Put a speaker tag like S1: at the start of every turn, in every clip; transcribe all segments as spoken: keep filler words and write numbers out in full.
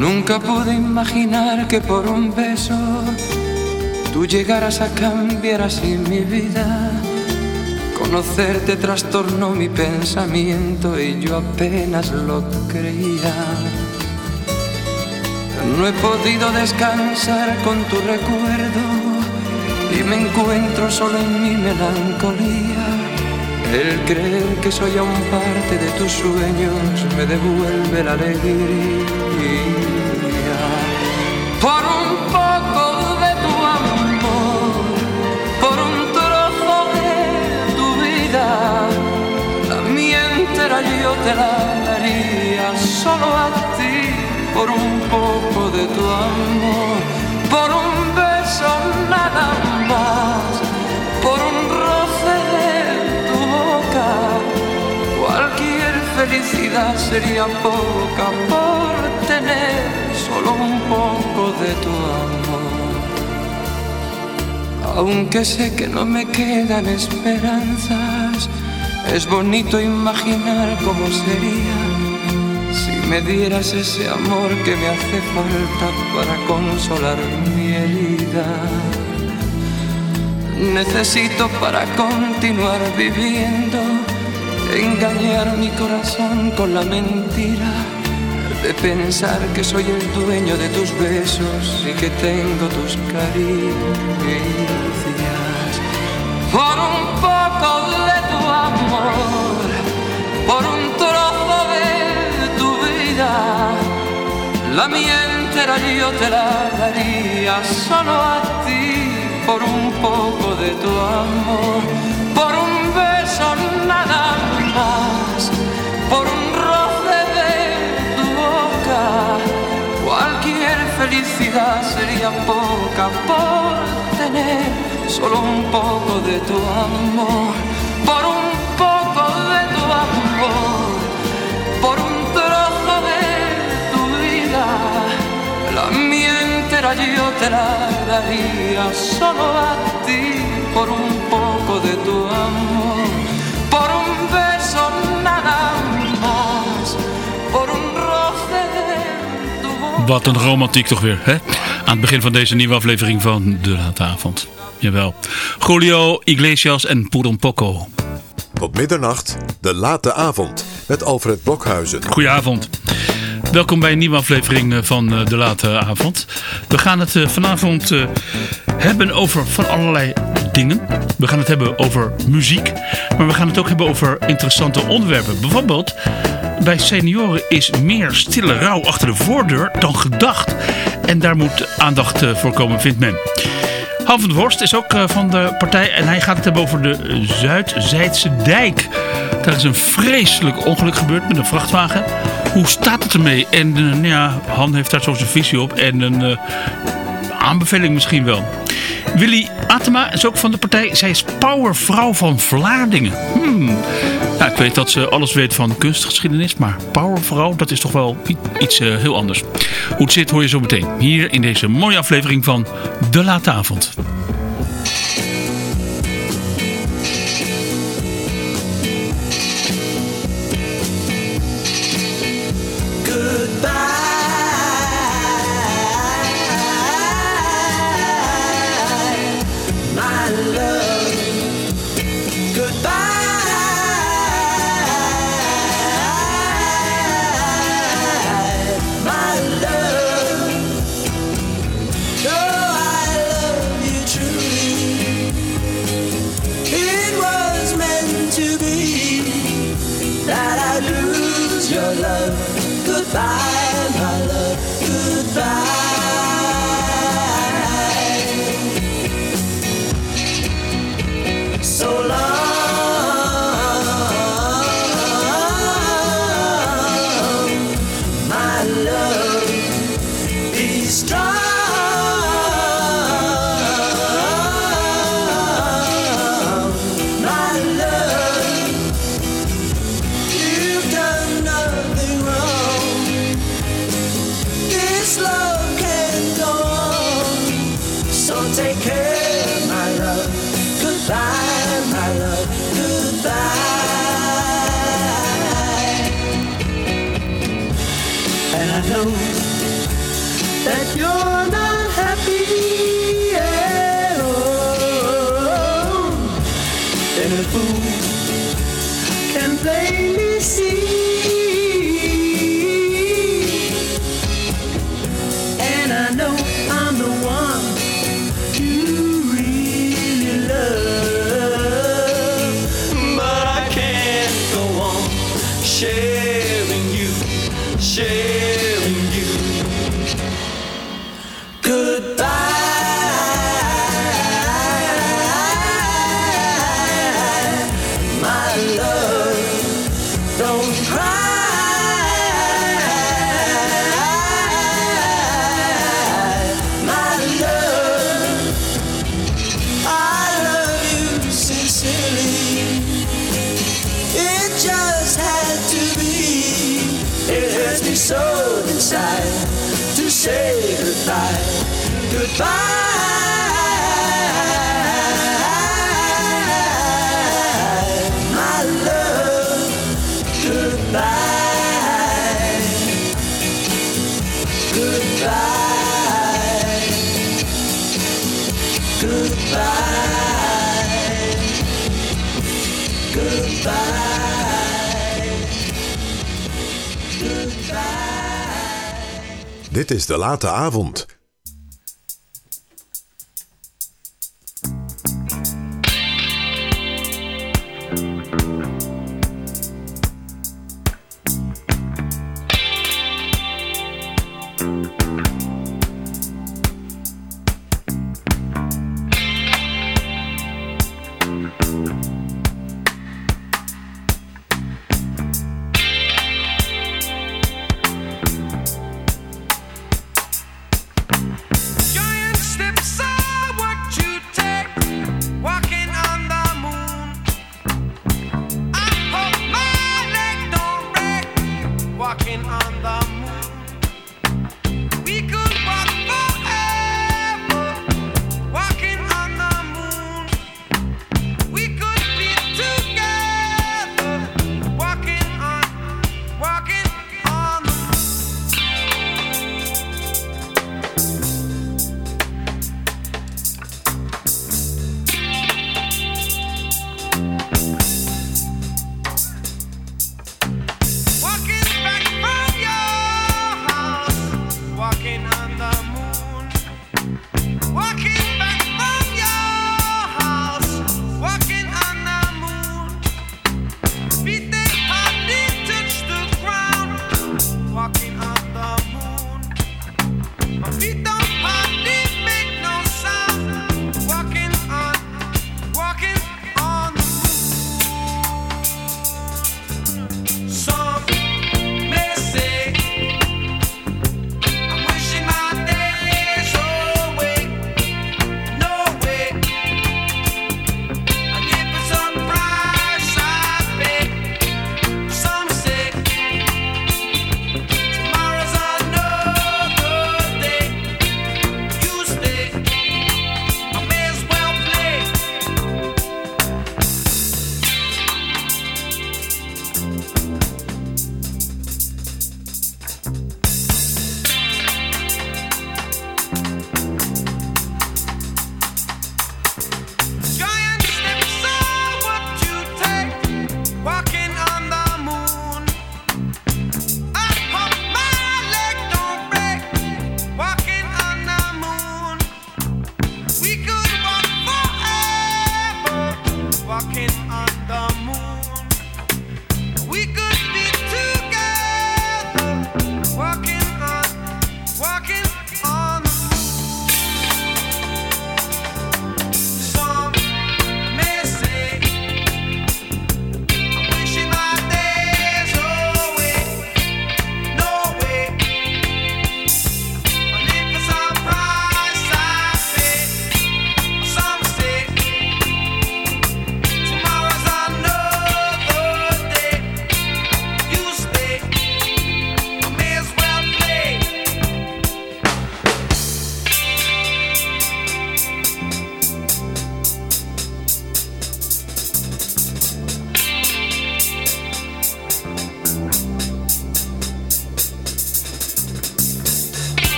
S1: Nunca pude imaginar que por un beso tú llegaras a cambiar así mi vida. Conocerte trastornó mi pensamiento y yo apenas lo creía. No he podido descansar con tu recuerdo y me encuentro solo en mi melancolía. El creer que soy aún parte de tus sueños me devuelve la alegría. Por un poco de tu amor, por un trozo de tu vida, la mía entera yo te la daría solo a ti. Por un poco de tu amor, por un beso nada más, por un roce de tu boca, cualquier felicidad sería poca por tener solo un poco de tu amor. Aunque sé que no me quedan esperanzas, es bonito imaginar cómo sería si me dieras ese amor que me hace falta para consolar mi herida. Necesito para continuar viviendo engañar mi corazón con la mentira de pensar que soy el dueño de tus besos y que tengo tus caricias. Por un poco de tu amor, por un trozo de tu vida, la mía entera yo te la daría solo a ti. Por un poco de tu amor, por un beso nada más, por un roce de tu boca, cualquier felicidad sería poca por tener solo un poco de tu amor. Por un poco de tu amor, por un trozo de tu vida, la mía entera yo te la daría solo a ti. Por un poco de tu amor, por un beso nada más, por un roce de tu boca.
S2: Wat een romantiek toch weer, hè? Aan het begin van deze nieuwe aflevering van De Late Avond. Jawel. Julio Iglesias en Por un Poco.
S3: Tot middernacht, De Late Avond met Alfred Blokhuizen.
S2: Goedenavond. Welkom bij een nieuwe aflevering van De Late Avond. We gaan het vanavond hebben over van allerlei dingen. We gaan het hebben over muziek. Maar we gaan het ook hebben over interessante onderwerpen. Bijvoorbeeld, bij senioren is meer stille rouw achter de voordeur dan gedacht. En daar moet aandacht voor komen, vindt men. Han van der Horst is ook van de partij en hij gaat het hebben over de Zuidzijdse dijk. Daar is een vreselijk ongeluk gebeurd met een vrachtwagen. Hoe staat het ermee? En uh, ja, Han heeft daar zo zijn visie op en een uh, aanbeveling misschien wel. Willy Atema is ook van de partij. Zij is powervrouw van Vlaardingen. Hmm. Nou, ik weet dat ze alles weet van kunstgeschiedenis, maar powervrouw, dat is toch wel iets uh, heel anders. Hoe het zit hoor je zo meteen. Hier in deze mooie aflevering van De Late Avond.
S4: that you're not happy at all. And a fool can plainly see. And I know I'm the one you really love, but I can't go on sharing you, sharing you. Goodbye, my love, don't cry, my love, I love you sincerely. It just had to be. It hurts me so inside to say goodbye, goodbye, my love, goodbye, goodbye, goodbye, goodbye, goodbye.
S3: Dit is De Late Avond.
S4: Walking back from your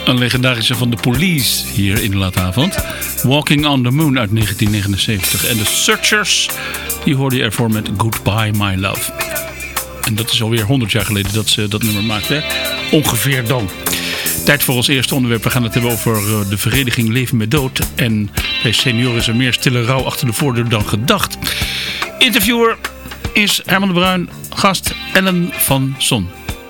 S2: Een legendarische van de Police hier in de late avond. Walking on the Moon uit negentien negenenzeventig. En de Searchers, die hoorde je ervoor met Goodbye My Love. En dat is alweer honderd jaar geleden dat ze dat nummer maakten. Ongeveer dan. Tijd voor ons eerste onderwerp. We gaan het hebben over de vereniging Leven met Dood. En bij senioren is er meer stille rouw achter de voordeur dan gedacht. Interviewer is Herman de Bruin. Gast Ellen van Son.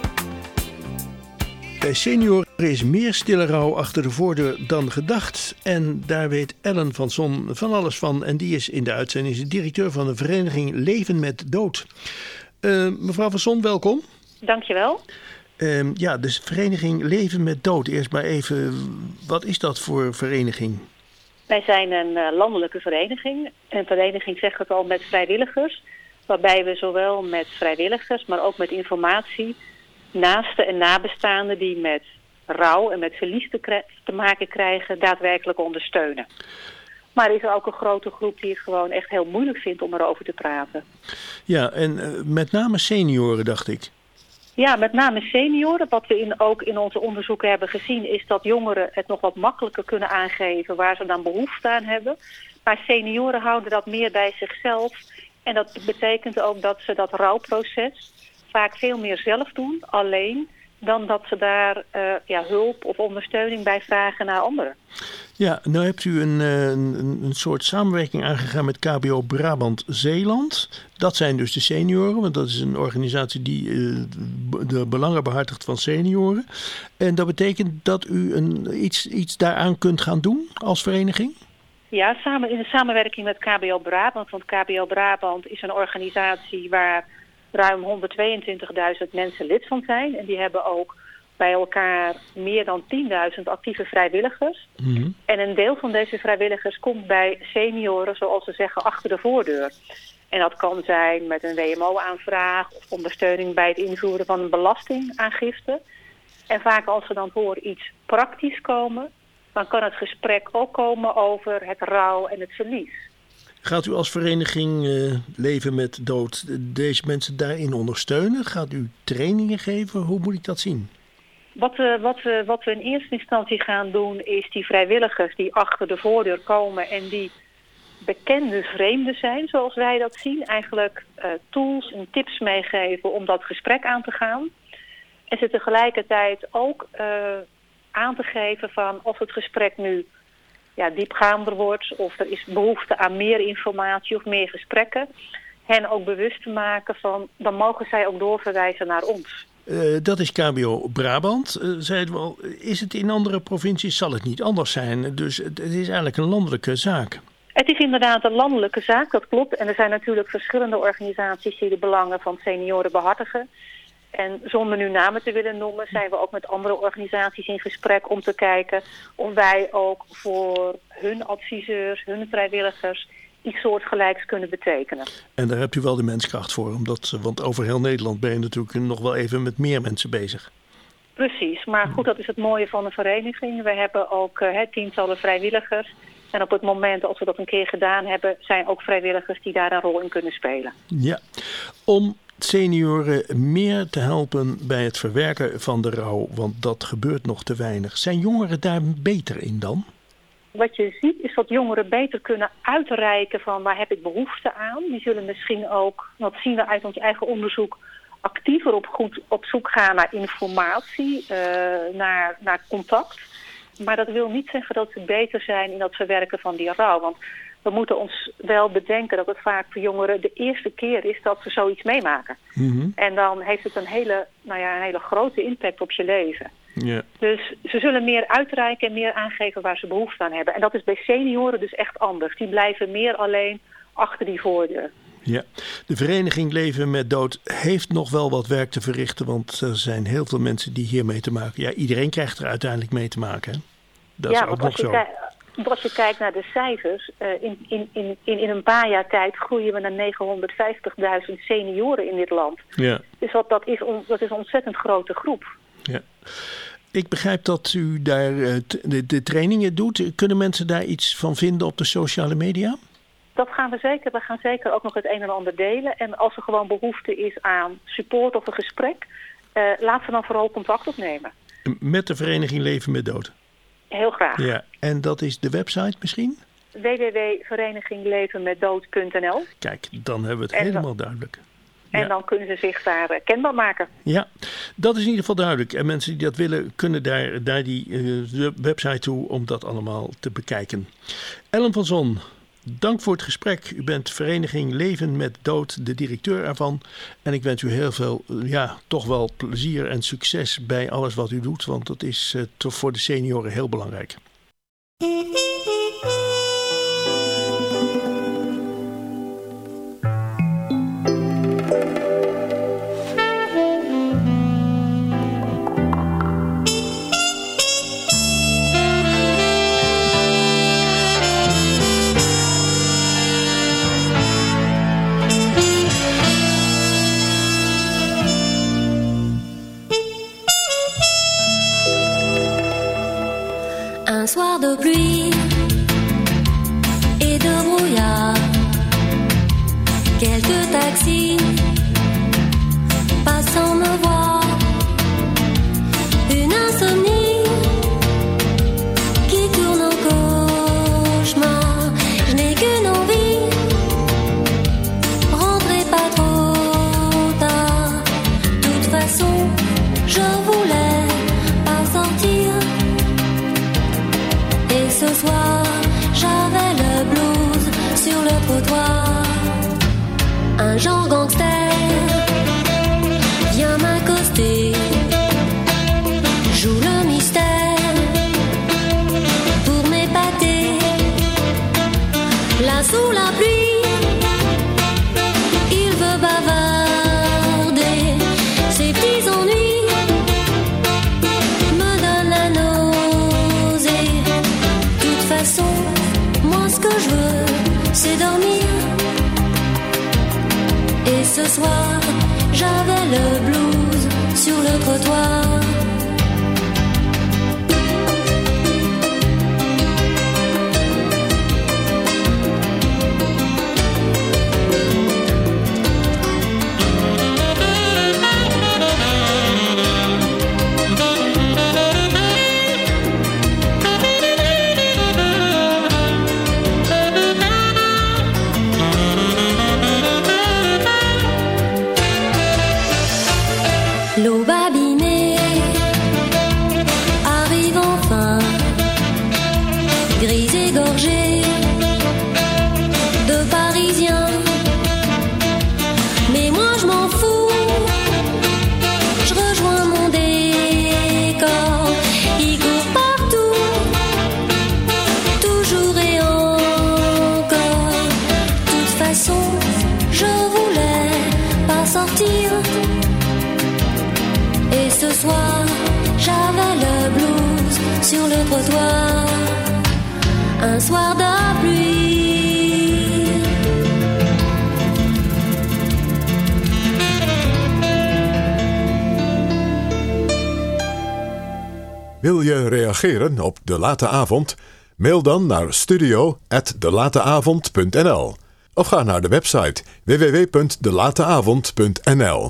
S5: Bij senioren is meer stille rouw achter de voordeur dan gedacht. En daar weet Ellen van Son van alles van. En die is in de uitzending is directeur van de vereniging Leven met Dood. Uh, mevrouw van Son, welkom.
S6: Dankjewel.
S5: Uh, ja, de vereniging Leven met Dood. Eerst maar even, wat is dat voor vereniging?
S6: Wij zijn een uh, landelijke vereniging. Een vereniging zegt het al met vrijwilligers. Waarbij we zowel met vrijwilligers, maar ook met informatie, naasten en nabestaanden die met rouw en met verlies te, kri- te maken krijgen, daadwerkelijk ondersteunen. Maar er is er ook een grote groep die het gewoon echt heel moeilijk vindt om erover te praten.
S5: Ja, en uh, met name senioren, dacht ik.
S6: Ja, met name senioren. Wat we in, ook in onze onderzoeken hebben gezien is dat jongeren het nog wat makkelijker kunnen aangeven waar ze dan behoefte aan hebben. Maar senioren houden dat meer bij zichzelf. En dat betekent ook dat ze dat rouwproces vaak veel meer zelf doen, alleen, dan dat ze daar uh, ja, hulp of ondersteuning bij vragen naar anderen. Ja,
S5: nou hebt u een, een, een soort samenwerking aangegaan met K B O Brabant Zeeland. Dat zijn dus de senioren, want dat is een organisatie die uh, de belangen behartigt van senioren. En dat betekent dat u een, iets, iets daaraan kunt gaan doen als vereniging?
S6: Ja, samen, in de samenwerking met K B O Brabant, want K B O Brabant is een organisatie waar ruim honderdtweeëntwintigduizend mensen lid van zijn. En die hebben ook bij elkaar meer dan tienduizend actieve vrijwilligers. Mm-hmm. En een deel van deze vrijwilligers komt bij senioren, zoals ze zeggen, achter de voordeur. En dat kan zijn met een W M O-aanvraag of ondersteuning bij het invoeren van een belastingaangifte. En vaak als ze dan voor iets praktisch komen, dan kan het gesprek ook komen over het rouw en het verlies.
S5: Gaat u als vereniging uh, Leven met Dood deze mensen daarin ondersteunen? Gaat u trainingen geven? Hoe moet ik dat zien?
S6: Wat, uh, wat, uh, wat we in eerste instantie gaan doen is die vrijwilligers die achter de voordeur komen en die bekende vreemden zijn, zoals wij dat zien. Eigenlijk uh, tools en tips meegeven om dat gesprek aan te gaan. En ze tegelijkertijd ook uh, aan te geven van of het gesprek nu ja, diepgaander wordt of er is behoefte aan meer informatie of meer gesprekken. Hen ook bewust te maken van, dan mogen zij ook doorverwijzen naar ons.
S5: Uh, dat is K B O Brabant. Uh, zeiden we al, is het in andere provincies, zal het niet anders zijn. Dus het, het is eigenlijk een landelijke zaak.
S6: Het is inderdaad een landelijke zaak, dat klopt. En er zijn natuurlijk verschillende organisaties die de belangen van senioren behartigen. En zonder nu namen te willen noemen, zijn we ook met andere organisaties in gesprek om te kijken of wij ook voor hun adviseurs, hun vrijwilligers iets soortgelijks kunnen betekenen.
S5: En daar hebt u wel de menskracht voor, omdat, want over heel Nederland ben je natuurlijk nog wel even met meer mensen bezig.
S6: Precies, maar goed, dat is het mooie van een vereniging. We hebben ook uh, tientallen vrijwilligers. En op het moment als we dat een keer gedaan hebben, zijn ook vrijwilligers die daar een rol in kunnen spelen.
S5: Ja, om senioren meer te helpen bij het verwerken van de rouw, want dat gebeurt nog te weinig. Zijn jongeren daar beter in dan?
S6: Wat je ziet is dat jongeren beter kunnen uitreiken van waar heb ik behoefte aan. Die zullen misschien ook, dat zien we uit ons eigen onderzoek, actiever op, goed, op zoek gaan naar informatie, uh, naar, naar contact. Maar dat wil niet zeggen dat ze beter zijn in dat verwerken van die rouw. Want we moeten ons wel bedenken dat het vaak voor jongeren de eerste keer is dat ze zoiets meemaken. Mm-hmm. En dan heeft het een hele, nou ja, een hele grote impact op je leven. Yeah. Dus ze zullen meer uitreiken en meer aangeven waar ze behoefte aan hebben. En dat is bij senioren dus echt anders. Die blijven meer alleen achter die voordeur.
S5: Ja, de vereniging Leven met Dood heeft nog wel wat werk te verrichten, want er zijn heel veel mensen die hiermee te maken. Ja, iedereen krijgt er uiteindelijk mee te maken. Hè? Dat
S6: ja,
S5: is ook nog zo.
S6: Kijk, als je kijkt naar de cijfers, uh, in, in, in, in een paar jaar tijd groeien we naar negenhonderdvijftigduizend senioren in dit land. Ja. Dus wat, dat, is on, dat is een ontzettend grote groep.
S5: Ja. Ik begrijp dat u daar uh, de, de trainingen doet. Kunnen mensen daar iets van vinden op de sociale media?
S6: Dat gaan we zeker. We gaan zeker ook nog het een en ander delen. En als er gewoon behoefte is aan support of een gesprek, uh, laten we dan vooral contact opnemen.
S5: Met de vereniging Leven met Dood.
S6: Heel graag.
S5: Ja, en dat is de website misschien?
S6: w w w punt vereniging leven met dood punt n l.
S5: Kijk, dan hebben we het
S6: En dan-
S5: helemaal duidelijk.
S6: En
S5: Ja.
S6: dan kunnen ze zich daar uh, kenbaar maken.
S5: Ja, dat is in ieder geval duidelijk. En mensen die dat willen, kunnen daar, daar die uh, de website toe om dat allemaal te bekijken. Ellen van Zon, dank voor het gesprek. U bent Vereniging Leven met Dood, de directeur ervan. En ik wens u heel veel, uh, ja, toch wel plezier en succes bij alles wat u doet. Want dat is uh, toch voor de senioren heel belangrijk.
S7: Un soir de pluie et de brouillard, quelques taxis passant me voir, une insomnie qui tourne en cauchemar. Je n'ai qu'une envie, rentrez pas trop tard. De toute façon, je voulais pas sortir. Et ce soir, j'avais le blues sur le trottoir. Un genre gangster vient m'accoster, joue le mystère pour m'épater. Là sous la pluie, il veut bavarder. Ses petits ennuis me donnent la nausée. De toute façon, moi ce que je veux, c'est dormir. Et ce soir, j'avais le blues sur le trottoir. L'aube abîmée arrive enfin, grise égorgée de Parisiens. Mais moi je m'en fous, je rejoins mon décor. Il court partout, toujours et encore. De toute façon, je voulais pas sortir. Et ce soir, j'avais le blues sur le trottoir. Un soir de pluie.
S3: Wil je reageren op De Late Avond? Mail dan naar studio at delateavond punt n l of ga naar de website w w w punt delateavond punt n l.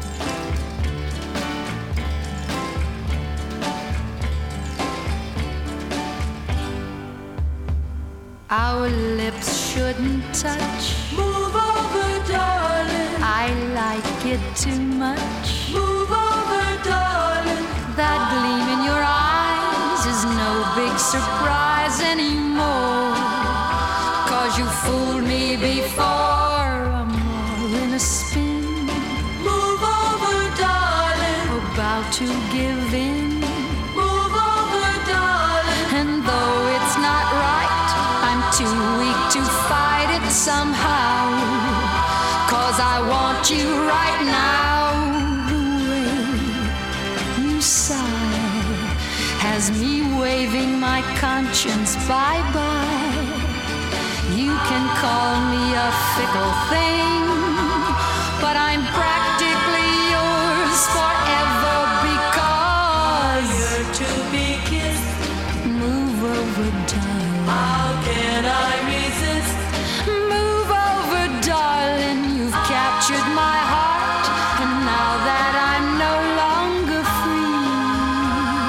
S8: Our lips shouldn't touch.
S4: Move over, darling.
S8: I like it too much.
S4: Move over, darling.
S8: That gleam in your eyes is no big surprise anymore. Cause you fooled me before. I'm all in a spin.
S4: Move over, darling.
S8: About to give in.
S4: Move over, darling.
S8: And though it's not right, I'm too weak to fight it somehow. Cause I want you right now. The way you sigh has me waving my conscience bye-bye. You can call me a fickle thing, but I'm practically yours forever because
S4: You're to be kissed.
S8: move over, darling.
S4: How can I resist?
S8: Move over, darling. You've captured my heart, and now that I'm no longer free,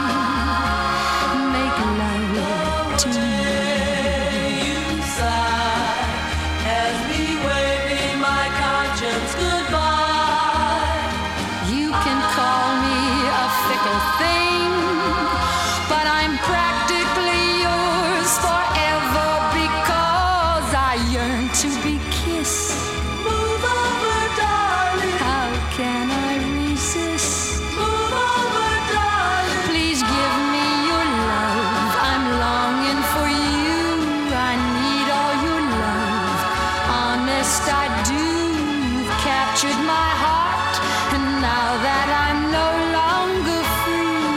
S8: you can call me a fickle thing, but I'm practically yours forever because I yearn to be kissed.
S4: Move over, darling.
S8: How can I resist?
S4: Move over, darling.
S8: Please give me your love. I'm longing for you. I need all your love. Honest, I do. You've captured my heart, and now that I'm no longer free,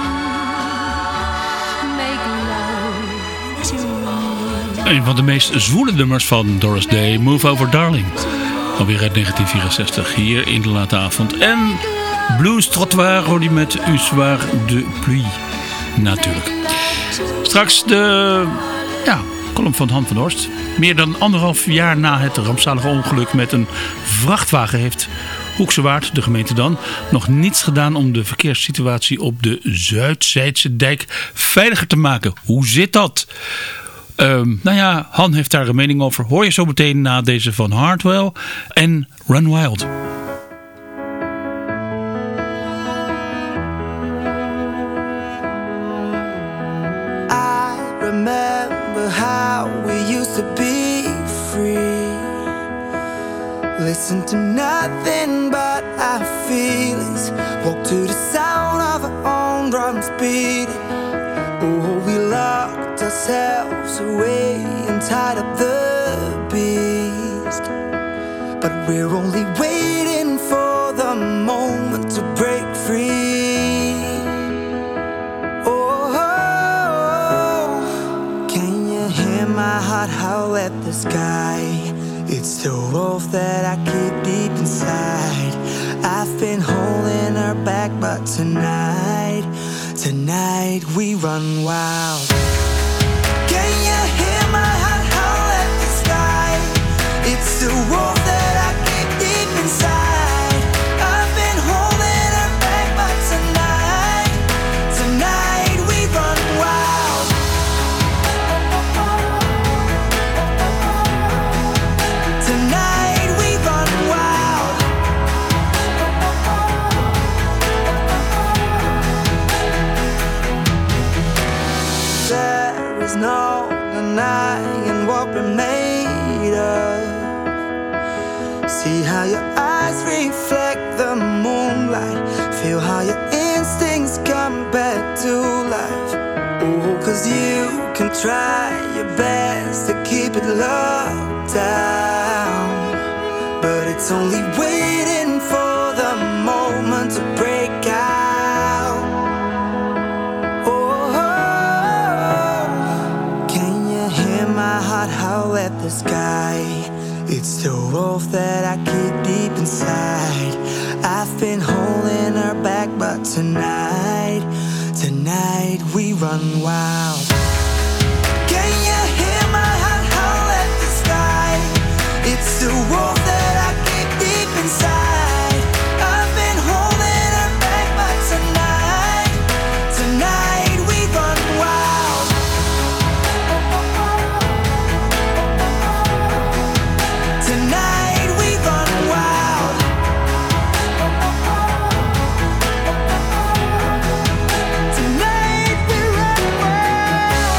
S8: make love to me.
S2: Een van de meest zwoele nummers van Doris Day, Move Over Darling. Alweer uit negentien vierenzestig, hier in de late avond. En Blues Trottoir, Roddy met Un Soir de Pluie. Natuurlijk. Straks de ja, column van Han van Horst. Meer dan anderhalf jaar na het rampzalige ongeluk met een vrachtwagen heeft Hoekse Waard, de gemeente dan, nog niets gedaan om de verkeerssituatie op de Zuidzijdse dijk veiliger te maken. Hoe zit dat? Um, nou ja, Han heeft daar een mening over. Hoor je zo meteen na deze van Hardwell en Run Wild.
S9: I remember how we used to be free. Listen to nothing but our feelings. Walk to the sound of our own drums beating. Oh, we locked ourselves away and tied up the beast. But we're only waiting for the moment to break free. Oh, can you hear my heart howl at the sky? It's the wolf that I keep deep inside. I've been holding her back, but tonight, tonight we run wild. Can you hear my heart howl at the sky? It's the wolf that I keep deep inside. I've been holding her back, but tonight, tonight we run wild. Tonight we run wild. There is no denying what we're made of. See how your eyes reflect the moonlight. Feel how your instincts come back to life. Oh, 'cause you can try your best to keep it locked down, but it's only waiting for the moment to break out. Oh, can you hear my heart howl at the sky? It's the wolf that I keep deep inside. I've been holding her back, but tonight, tonight we run wild. Can you hear my heart howl at the sky? It's the wolf that I keep deep inside. I've been holding her back, but tonight, tonight we run wild. Tonight we run wild. Tonight we run wild.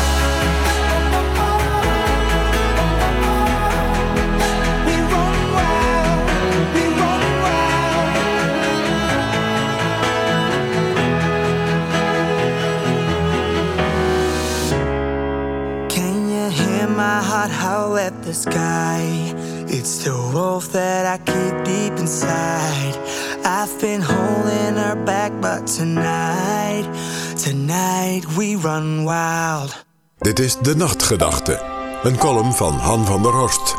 S9: We run wild. We run wild. Can you hear my heart howl at the sky? It's the wolf that I keep deep inside. I've been holding her back, but tonight, tonight we run wild.
S3: Dit is De Nachtgedachte, een column van Han van der Horst.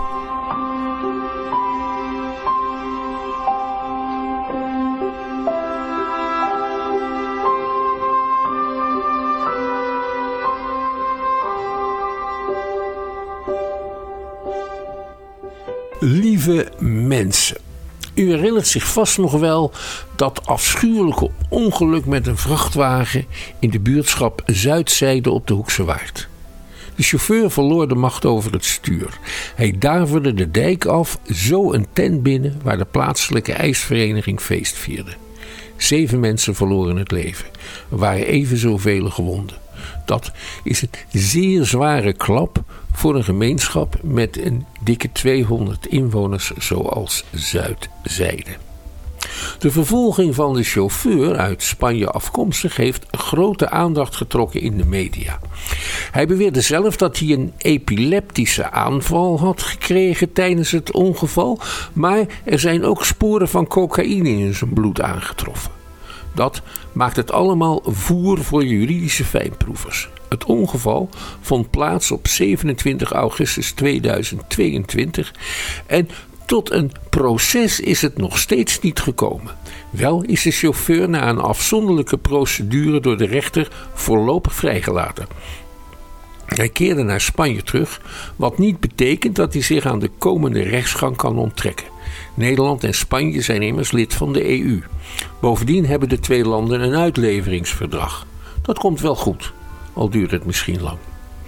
S10: Lieve mensen, u herinnert zich vast nog wel dat afschuwelijke ongeluk met een vrachtwagen in de buurtschap Zuidzijde op de Hoekse Waard. De chauffeur verloor de macht over het stuur. Hij daverde de dijk af, zo een tent binnen waar de plaatselijke ijsvereniging feest vierde. Zeven mensen verloren het leven. Er waren even zoveel gewonden. Dat is een zeer zware klap voor een gemeenschap met een dikke tweehonderd inwoners zoals Zuidzijde. De vervolging van de chauffeur uit Spanje afkomstig heeft grote aandacht getrokken in de media. Hij beweerde zelf dat hij een epileptische aanval had gekregen tijdens het ongeval, maar er zijn ook sporen van cocaïne in zijn bloed aangetroffen. Dat maakt het allemaal voer voor juridische fijnproevers. Het ongeval vond plaats op zevenentwintig augustus tweeduizend tweeëntwintig en tot een proces is het nog steeds niet gekomen. Wel is de chauffeur na een afzonderlijke procedure door de rechter voorlopig vrijgelaten. Hij keerde naar Spanje terug, wat niet betekent dat hij zich aan de komende rechtsgang kan onttrekken. Nederland en Spanje zijn immers lid van de E U. Bovendien hebben de twee landen een uitleveringsverdrag. Dat komt wel goed, al duurt het misschien lang.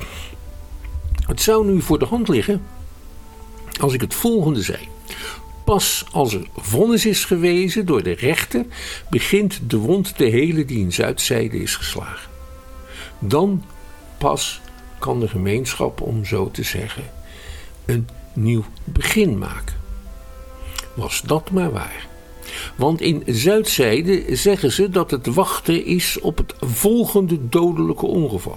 S10: Het zou nu voor de hand liggen als ik het volgende zei. Pas als er vonnis is gewezen door de rechter, begint de wond te helen die in Zuidzijde is geslagen. Dan pas kan de gemeenschap, om zo te zeggen, een nieuw begin maken. Was dat maar waar. Want in Zuidzijde zeggen ze dat het wachten is op het volgende dodelijke ongeval.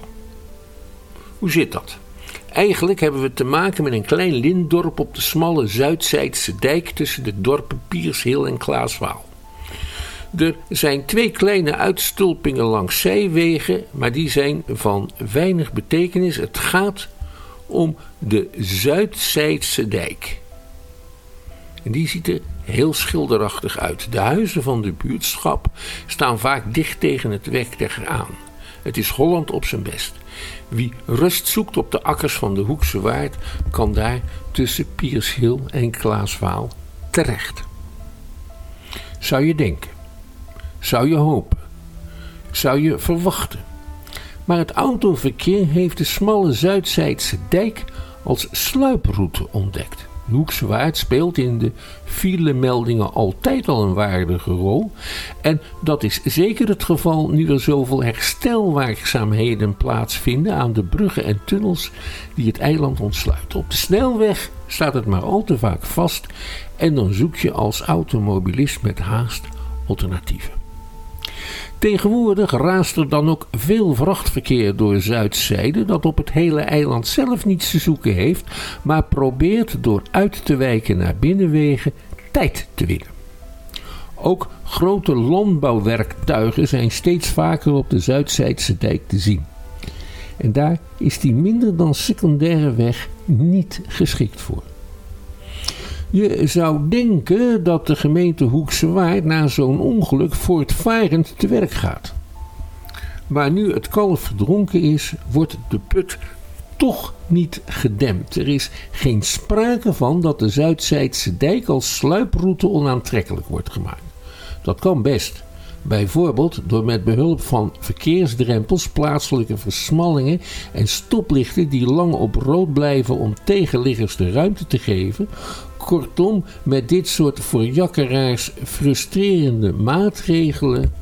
S10: Hoe zit dat? Eigenlijk hebben we te maken met een klein lintdorp op de smalle Zuidzijdse dijk tussen de dorpen Piersheel en Klaaswaal. Er zijn twee kleine uitstulpingen langs zijwegen, maar die zijn van weinig betekenis. Het gaat om de Zuidzijdse dijk. En die ziet er heel schilderachtig uit. De huizen van de buurtschap staan vaak dicht tegen het wegdek aan. Het is Holland op zijn best. Wie rust zoekt op de akkers van de Hoekse Waard, kan daar tussen Piersheel en Klaaswaal terecht. Zou je denken, zou je hopen, zou je verwachten. Maar het autoverkeer heeft de smalle Zuidzijdse dijk als sluiproute ontdekt. De Hoekse Waard speelt in de filemeldingen altijd al een waardige rol. En dat is zeker het geval nu er zoveel herstelwerkzaamheden plaatsvinden aan de bruggen en tunnels die het eiland ontsluiten. Op de snelweg staat het maar al te vaak vast en dan zoek je als automobilist met haast alternatieven. Tegenwoordig raast er dan ook veel vrachtverkeer door Zuidzijde dat op het hele eiland zelf niets te zoeken heeft, maar probeert door uit te wijken naar binnenwegen tijd te winnen. Ook grote landbouwwerktuigen zijn steeds vaker op de Zuidzijdse dijk te zien. En daar is die minder dan secundaire weg niet geschikt voor. Je zou denken dat de gemeente Hoekse Waard na zo'n ongeluk voortvarend te werk gaat. Maar nu het kalf verdronken is, wordt de put toch niet gedempt. Er is geen sprake van dat de Zuidzijdse dijk als sluiproute onaantrekkelijk wordt gemaakt. Dat kan best. Bijvoorbeeld door met behulp van verkeersdrempels, plaatselijke versmallingen en stoplichten die lang op rood blijven om tegenliggers de ruimte te geven. Kortom, met dit soort voor jakkeraars frustrerende maatregelen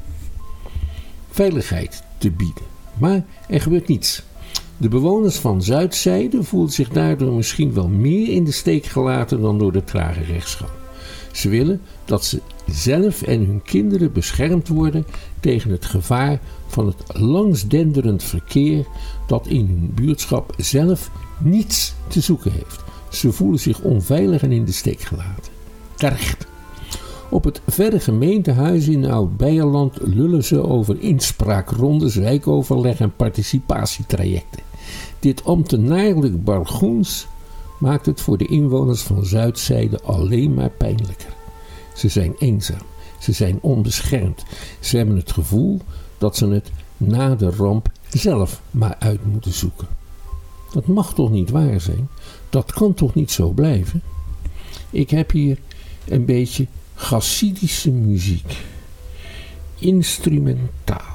S10: veiligheid te bieden. Maar er gebeurt niets. De bewoners van Zuidzijde voelen zich daardoor misschien wel meer in de steek gelaten dan door de trage rechtsgang. Ze willen dat ze zelf en hun kinderen beschermd worden tegen het gevaar van het langsdenderend verkeer dat in hun buurtschap zelf niets te zoeken heeft. Ze voelen zich onveilig en in de steek gelaten. Terecht. Op het verre gemeentehuis in Oud-Beierland lullen ze over inspraakrondes, wijkoverleg en participatietrajecten. Dit ambtenaarlijk bargoens maakt het voor de inwoners van Zuidzijde alleen maar pijnlijker. Ze zijn eenzaam, ze zijn onbeschermd, ze hebben het gevoel dat ze het na de ramp zelf maar uit moeten zoeken. Dat mag toch niet waar zijn? Dat kan toch niet zo blijven? Ik heb hier een beetje Chassidische muziek. Instrumentaal.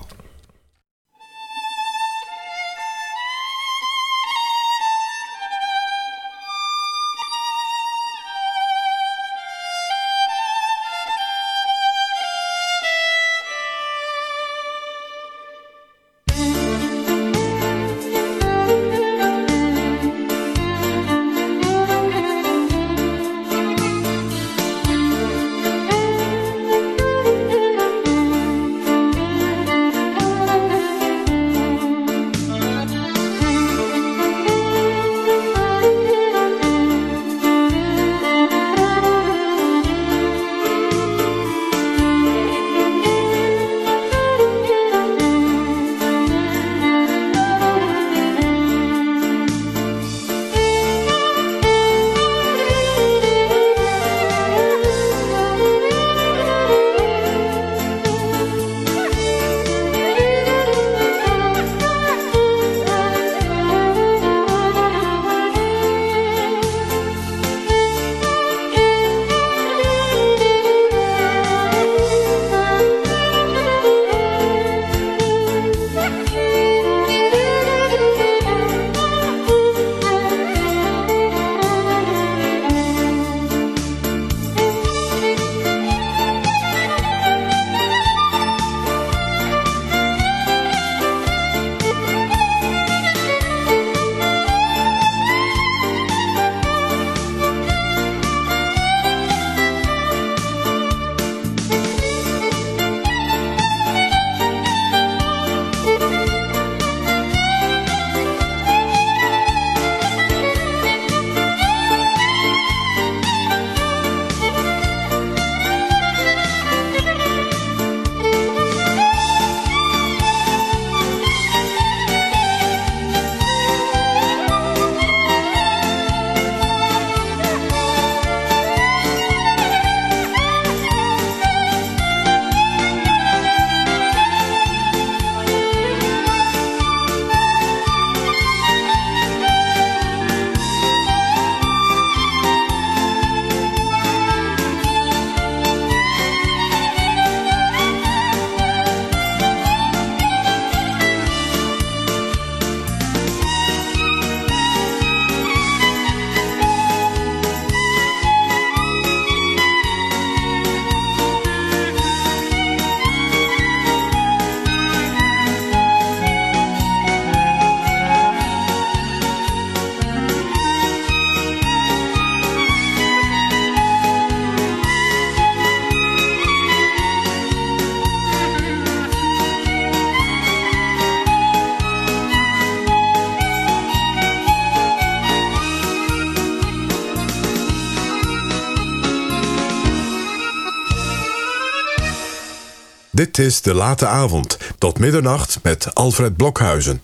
S3: Dit is De Late Avond, tot middernacht met Alfred Blokhuizen.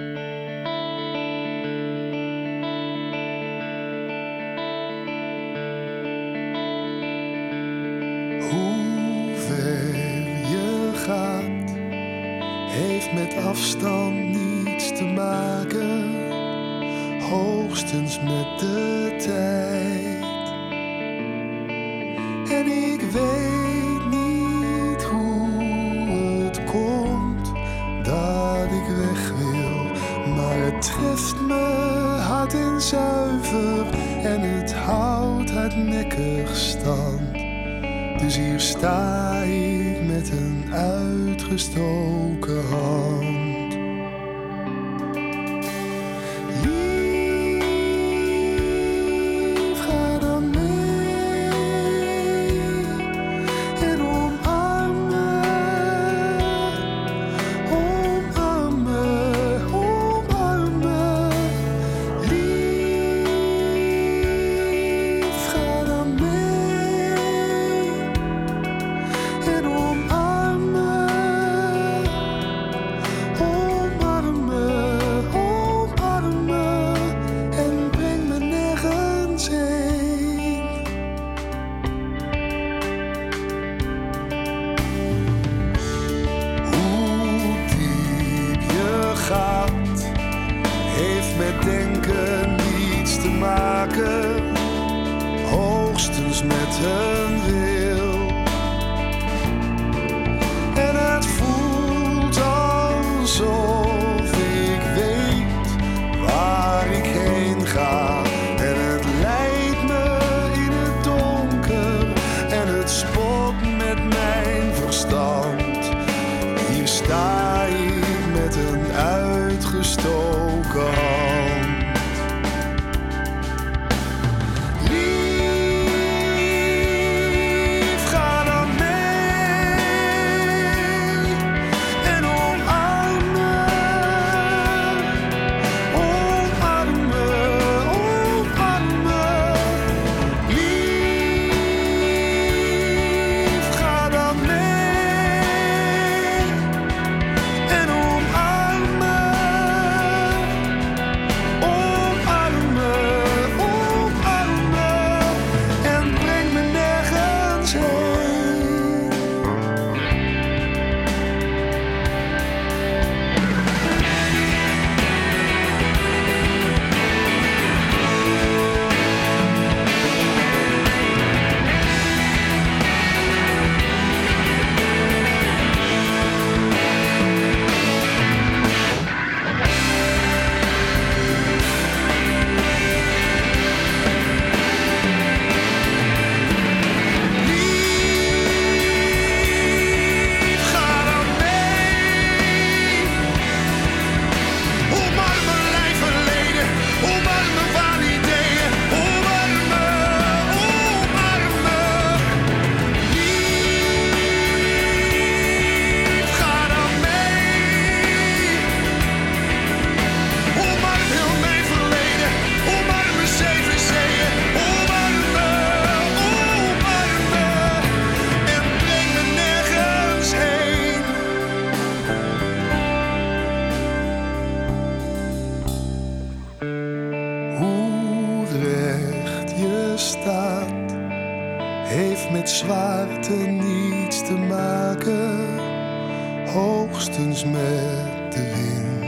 S11: Hoe ver je gaat, heeft met afstand niets te maken, hoogstens met de tijd. En ik weet niet hoe het komt dat ik weg wil, maar het treft me hard en zuiver en het houdt hardnekkig stand. Dus hier sta ik met een uitgestoken hand. Hoogstens met de wind.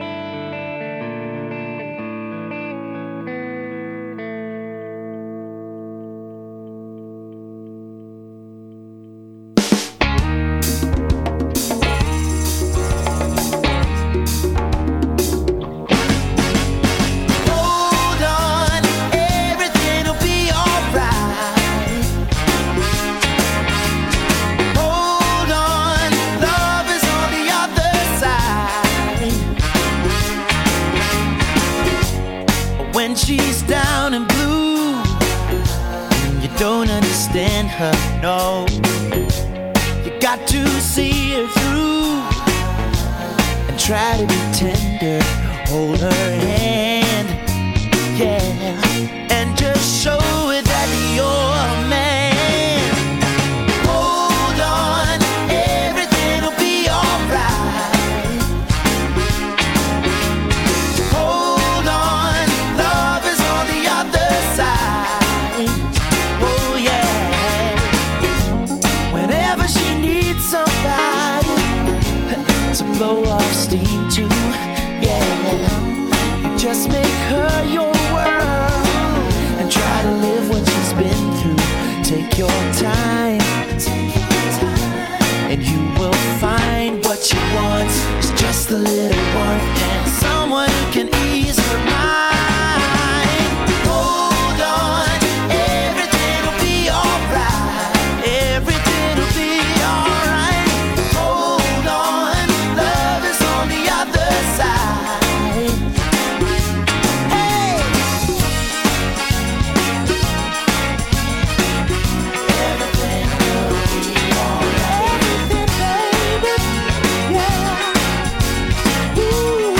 S12: No, you got to see her through and try to be tender, hold her hand, yeah, and just show her that you're a man. Hold on, everything blow off steam too. Yeah, you just make her your world and try to live what she's been through. Take your time, and you will find what she wants is just a little warmth and someone who can ease her mind. Hold on, everything will be alright. Everything will be alright. Hold on, love is on the other side. Hey! Everything will be alright. Everything, baby, yeah. Ooh.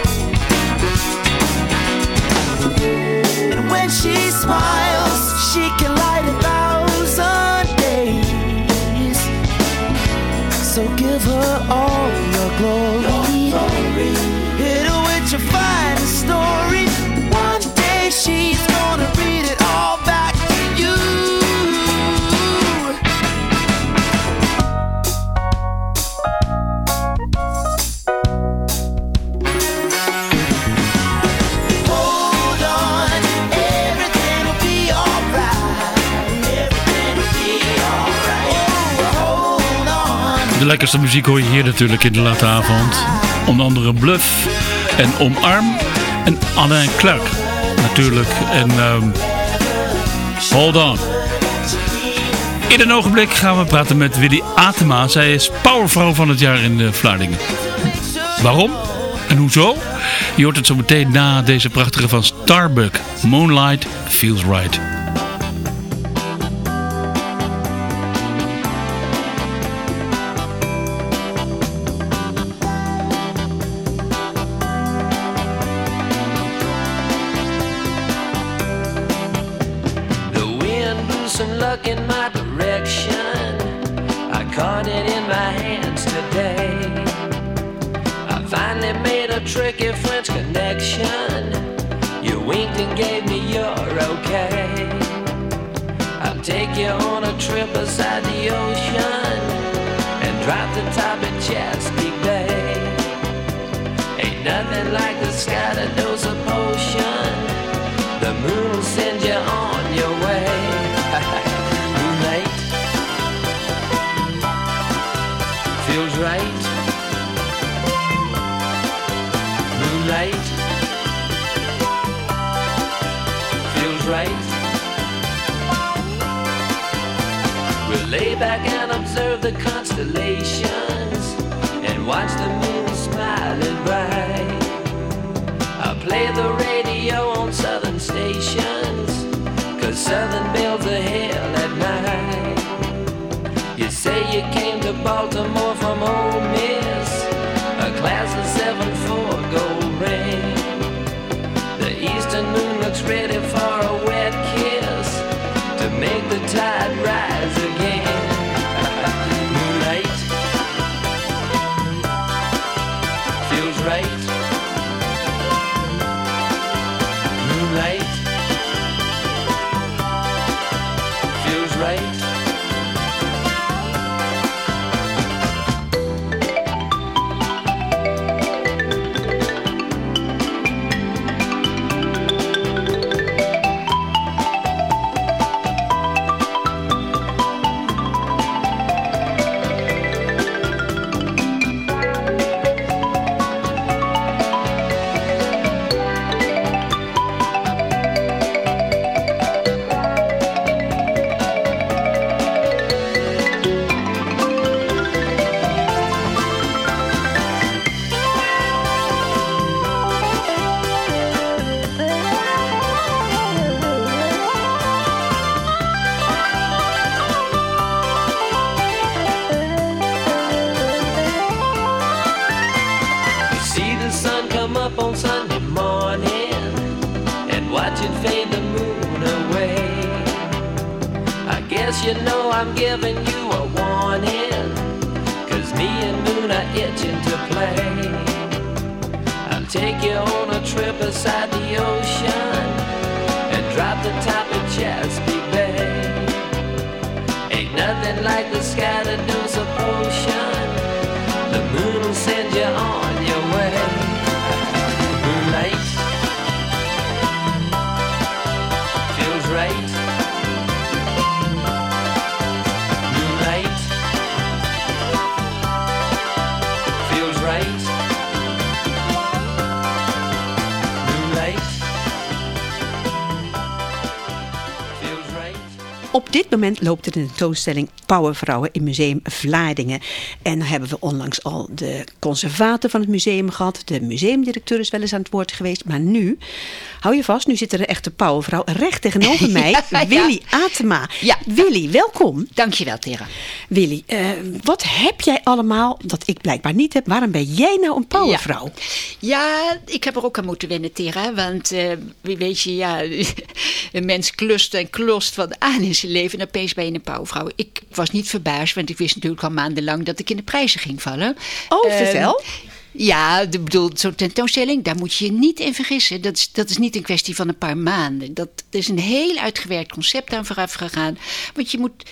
S12: And when she smiles, she can light a thousand days. So give her all your glory. Hit her with your finest story. One day she's gonna read it all back to you. Hold on, everything will be alright. Everything will be alright. Oh, hold on.
S2: De lekkerste muziek hoor je hier natuurlijk in de late avond. Onder andere Bluff en Omarm en Alain Clark natuurlijk. En um, Hold On. In een ogenblik gaan we praten met Willy Atema. Zij is powervrouw van het jaar in uh, Vlaardingen. Waarom en hoezo? Je hoort het zo meteen na deze prachtige van Starbuck. Moonlight Feels Right.
S13: The wind blew some luck in my direction. I caught it in my hands today. I finally made a tricky French connection. You winked and gave me your okay. I'll take you on a trip beside the ocean and drop the top of Chesapeake Bay. Ain't nothing like the sky to dose a potion. The moon will send you on your way. Moonlight feels right. Moonlight feels right. We'll lay back and observe the constellations and watch the moon smiling bright. I'll play the radio on southern stations, 'cause southern bells are hell at night. You say you came to Baltimore from Ole Miss, a class of seven four gold ring. The eastern moon looks ready for a wet kiss to make the tide rise again. Moonlight feels right. Moonlight feels right. You know I'm giving you a warning, 'cause me and Moon are itching to play. I'll take you on a trip beside the ocean and drop the top of Chesapeake Bay. Ain't nothing like the sky to dose a potion. The moon will send send you on your way. Moonlight feels right. Moonlight feels right. Moonlight feels right.
S14: Op dit moment loopt er de tentoonstelling Powervrouwen in Museum Vlaardingen. En dan hebben we onlangs al de conservator van het museum gehad. De museumdirecteur is wel eens aan het woord geweest. Maar nu, hou je vast, nu zit er een echte powervrouw recht tegenover mij.
S15: Ja,
S14: Willy
S15: ja.
S14: Atema.
S15: Ja.
S14: Willy, welkom.
S15: Dankjewel, Tera.
S14: Willy, uh, wat heb jij allemaal dat ik blijkbaar niet heb? Waarom ben jij nou een powervrouw?
S15: Ja, ik heb er ook aan moeten wennen, Tera. Want uh, weet je, ja, een mens klust en klost wat aan in zijn leven. En opeens ben je een powervrouw. Ik was niet verbaasd, want ik wist natuurlijk al maandenlang dat ik in de prijzen ging vallen.
S14: Oh,
S15: Uh,
S14: vertel.
S15: Ja, de, bedoel, zo'n tentoonstelling, daar moet je je niet in vergissen. Dat is, dat is niet een kwestie van een paar maanden. Dat er is een heel uitgewerkt concept aan vooraf gegaan. Want je moet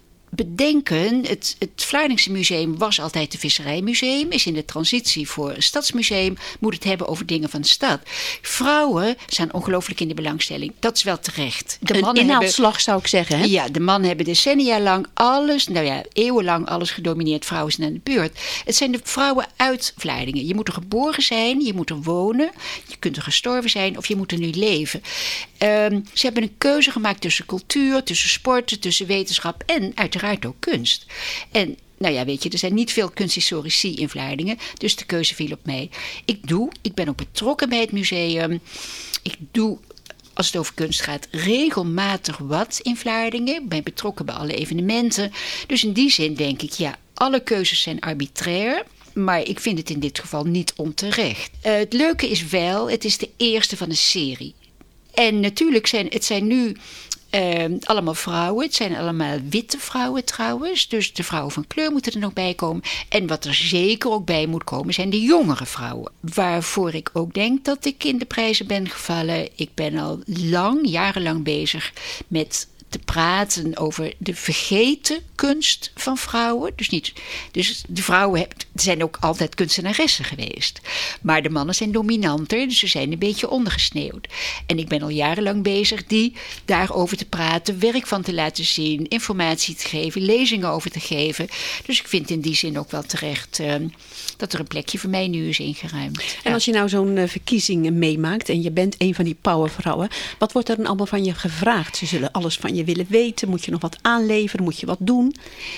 S15: bedenken, het, het Vlaardingse museum was altijd een visserijmuseum. Is in de transitie voor een stadsmuseum. Moet het hebben over dingen van de stad. Vrouwen zijn ongelooflijk in de belangstelling. Dat is wel terecht. De
S14: een
S15: mannen
S14: inhaalslag
S15: hebben,
S14: zou ik zeggen. Hè?
S15: Ja, de mannen hebben decennia lang alles, nou ja, eeuwenlang alles gedomineerd. Vrouwen zijn aan de beurt. Het zijn de vrouwen uit Vlaardingen. Je moet er geboren zijn, je moet er wonen. Je kunt er gestorven zijn of je moet er nu leven. Um, ze hebben een keuze gemaakt tussen cultuur, tussen sport, tussen wetenschap en uiteraard ook kunst. En nou ja, weet je, er zijn niet veel kunsthistorici in Vlaardingen, dus de keuze viel op mij. Ik doe, ik ben ook betrokken bij het museum. Ik doe, als het over kunst gaat, regelmatig wat in Vlaardingen. Ik ben betrokken bij alle evenementen. Dus in die zin denk ik, ja, alle keuzes zijn arbitrair. Maar ik vind het in dit geval niet onterecht. Uh, het leuke is wel, het is de eerste van een serie. En natuurlijk zijn het zijn nu uh, allemaal vrouwen. Het zijn allemaal witte vrouwen trouwens. Dus de vrouwen van kleur moeten er nog bij komen. En wat er zeker ook bij moet komen zijn de jongere vrouwen. Waarvoor ik ook denk dat ik in de prijzen ben gevallen. Ik ben al lang, jarenlang bezig met te praten over de vergeten kunst van vrouwen. Dus, niet, dus de vrouwen hebben, zijn ook altijd kunstenaressen geweest. Maar de mannen zijn dominanter, dus ze zijn een beetje ondergesneeuwd. En ik ben al jarenlang bezig die daarover te praten, werk van te laten zien, informatie te geven, lezingen over te geven. Dus ik vind in die zin ook wel terecht uh, dat er een plekje voor mij nu is ingeruimd.
S14: En
S15: ja.
S14: als je nou zo'n uh, verkiezing meemaakt en je bent een van die powervrouwen, wat wordt er dan allemaal van je gevraagd? Ze zullen alles van je willen weten. Moet je nog wat aanleveren? Moet je wat doen?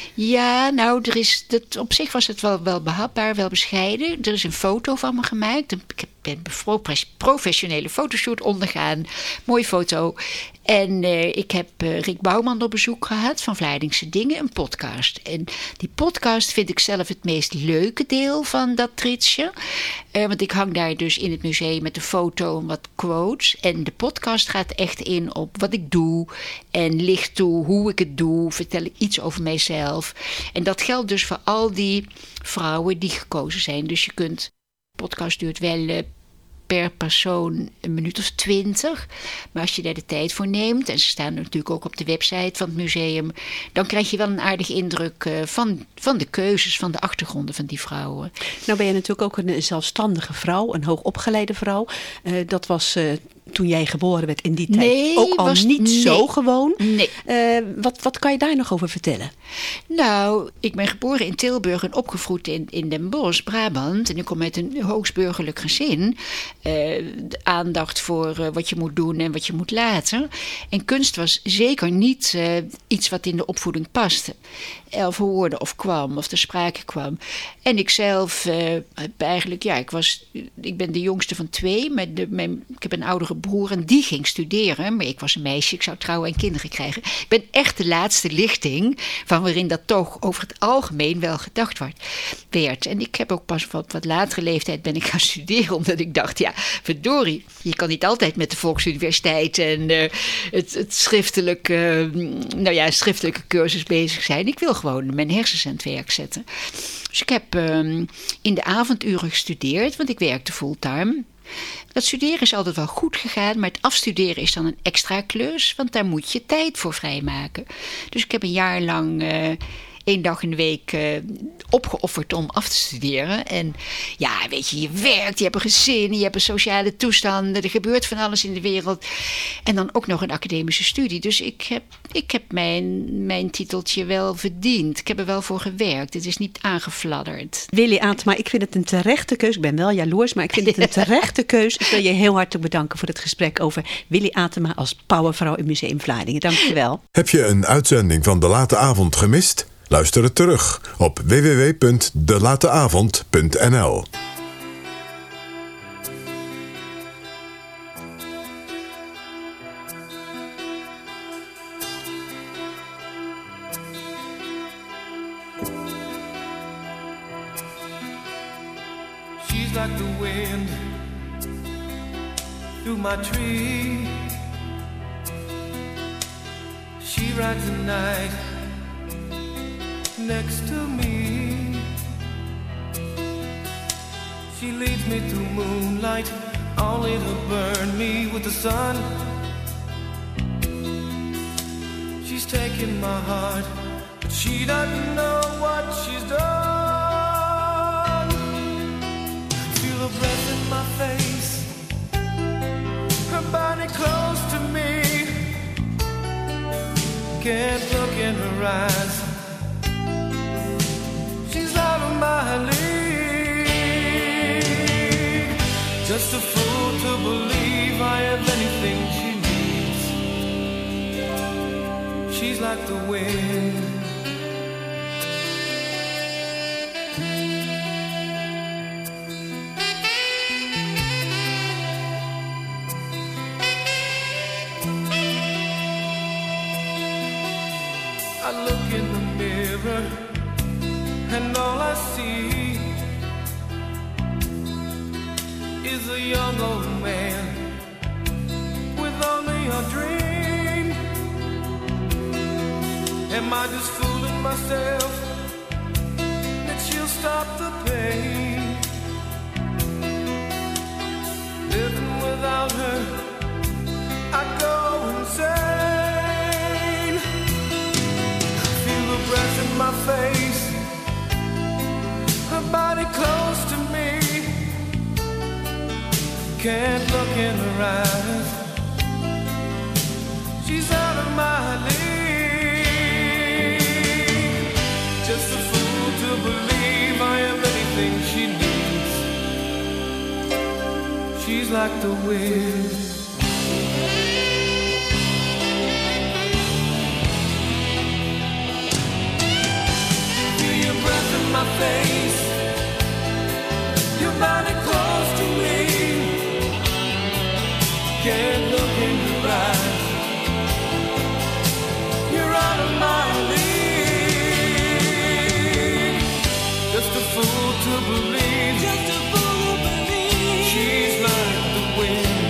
S15: Ja, nou, er is, dat, op zich was het wel, wel behapbaar, wel bescheiden. Er is een foto van me gemaakt. Ik heb een professionele fotoshoot ondergaan. Mooie foto. En uh, ik heb uh, Rick Bouwman op bezoek gehad van Vlaardingse Dingen, een podcast. En die podcast vind ik zelf het meest leuke deel van dat tritsje. Uh, want ik hang daar dus in het museum met een foto en wat quotes. En de podcast gaat echt in op wat ik doe en licht toe hoe ik het doe. Vertel ik iets over mijzelf. En dat geldt dus voor al die vrouwen die gekozen zijn. Dus je kunt, de podcast duurt wel Uh, per persoon een minuut of twintig. Maar als je daar de tijd voor neemt, en ze staan natuurlijk ook op de website van het museum, dan krijg je wel een aardige indruk uh, van, van de keuzes, van de achtergronden van die vrouwen.
S14: Nou ben je natuurlijk ook een zelfstandige vrouw, een hoogopgeleide vrouw. Uh, dat was uh, toen jij geboren werd in die tijd
S15: nee,
S14: ook al
S15: was,
S14: niet
S15: nee.
S14: zo gewoon.
S15: Nee.
S14: Uh, wat, wat kan je daar nog over vertellen?
S15: Nou, ik ben geboren in Tilburg en opgevoed in, in Den Bosch, Brabant. En ik kom uit een hoogstburgerlijk gezin. Uh, de aandacht voor uh, wat je moet doen en wat je moet laten. En kunst was zeker niet uh, iets wat in de opvoeding paste. Of hoorde of kwam, of ter sprake kwam. En ik zelf uh, heb eigenlijk, ja, ik was, ik ben de jongste van twee. Met de, mijn, ik heb een oudere broer en die ging studeren. Maar ik was een meisje, ik zou trouwen en kinderen krijgen. Ik ben echt de laatste lichting van waarin dat toch over het algemeen wel gedacht wordt, werd. En ik heb ook pas op wat, wat latere leeftijd ben ik gaan studeren, omdat ik dacht, ja, verdorie, je kan niet altijd met de Volksuniversiteit en uh, het, het schriftelijke, uh, nou ja, schriftelijke cursus bezig zijn. Ik wil gewoon mijn hersens aan het werk zetten. Dus ik heb um, in de avonduren gestudeerd, want ik werkte fulltime. Dat studeren is altijd wel goed gegaan, maar het afstuderen is dan een extra klus, want daar moet je tijd voor vrijmaken. Dus ik heb een jaar lang uh, één dag in de week uh, opgeofferd om af te studeren. En ja, weet je, je werkt, je hebt een gezin, je hebt een sociale toestanden, er gebeurt van alles in de wereld. En dan ook nog een academische studie. Dus ik heb, ik heb mijn, mijn titeltje wel verdiend. Ik heb er wel voor gewerkt. Het is niet aangefladderd.
S14: Willy Atema, ik vind het een terechte keus. Ik ben wel jaloers, maar ik vind het een terechte keus. Ik wil je heel hartelijk bedanken voor het gesprek over Willy Atema als powervrouw in Museum Vlaardingen. Dank je wel.
S3: Heb je een uitzending van De Late Avond gemist? Luister het terug op w w w punt de late avond punt n l.
S16: She's like the wind through my tree. She rides the night next to me. She leads me through moonlight, only to burn me with the sun. She's taking my heart, but she doesn't know what she's done. Feel her breath in my face, her body close to me. Can't look in her eyes, she's out of my league. Just a fool to believe I have anything she needs. She's like the wind. I look in the mirror and all I see is a young old man with only a dream. Am I just fooling myself that she'll stop the pain? Living without her, I go insane. Feel the breath in my face, her body close to me. Can't look in her eyes, she's out of my league. Just a fool to believe I am anything she needs. She's like the wind. Feel your breath in my face, your body close to me. Can't look in your eyes, you're out of my league. Just a fool to believe, just a fool to believe. She's like the wind.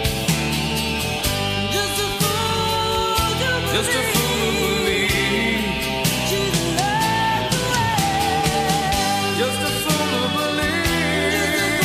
S16: Just a fool to believe, just a fool to believe. She's like the wind. Just a fool to believe.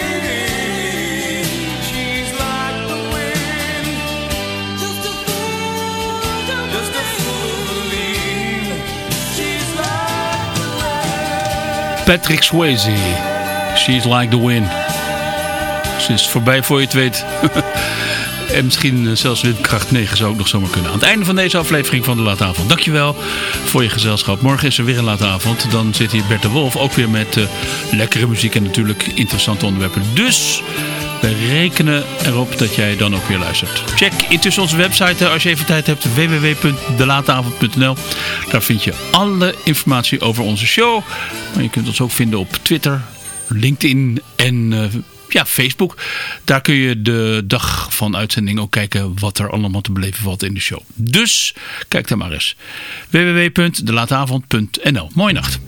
S16: She's like the wind. Just a fool to believe. Just a fool to believe. She's like the wind.
S2: Patrick Swayze, She's Like the Wind. Ze is voorbij voor je het weet. En misschien zelfs windkracht negen zou ook nog zomaar kunnen. Aan het einde van deze aflevering van De Late Avond. Dankjewel voor je gezelschap. Morgen is er weer een Late Avond. Dan zit hier Bert de Wolf ook weer met uh, lekkere muziek en natuurlijk interessante onderwerpen. Dus wij rekenen erop dat jij dan ook weer luistert. Check intussen onze website als je even tijd hebt. w w w punt de late avond punt n l. Daar vind je alle informatie over onze show. Maar je kunt ons ook vinden op Twitter, LinkedIn en uh, ja, Facebook. Daar kun je de dag van uitzending ook kijken wat er allemaal te beleven valt in de show. Dus kijk daar maar eens. w w w punt de late avond punt n l. Mooie nacht.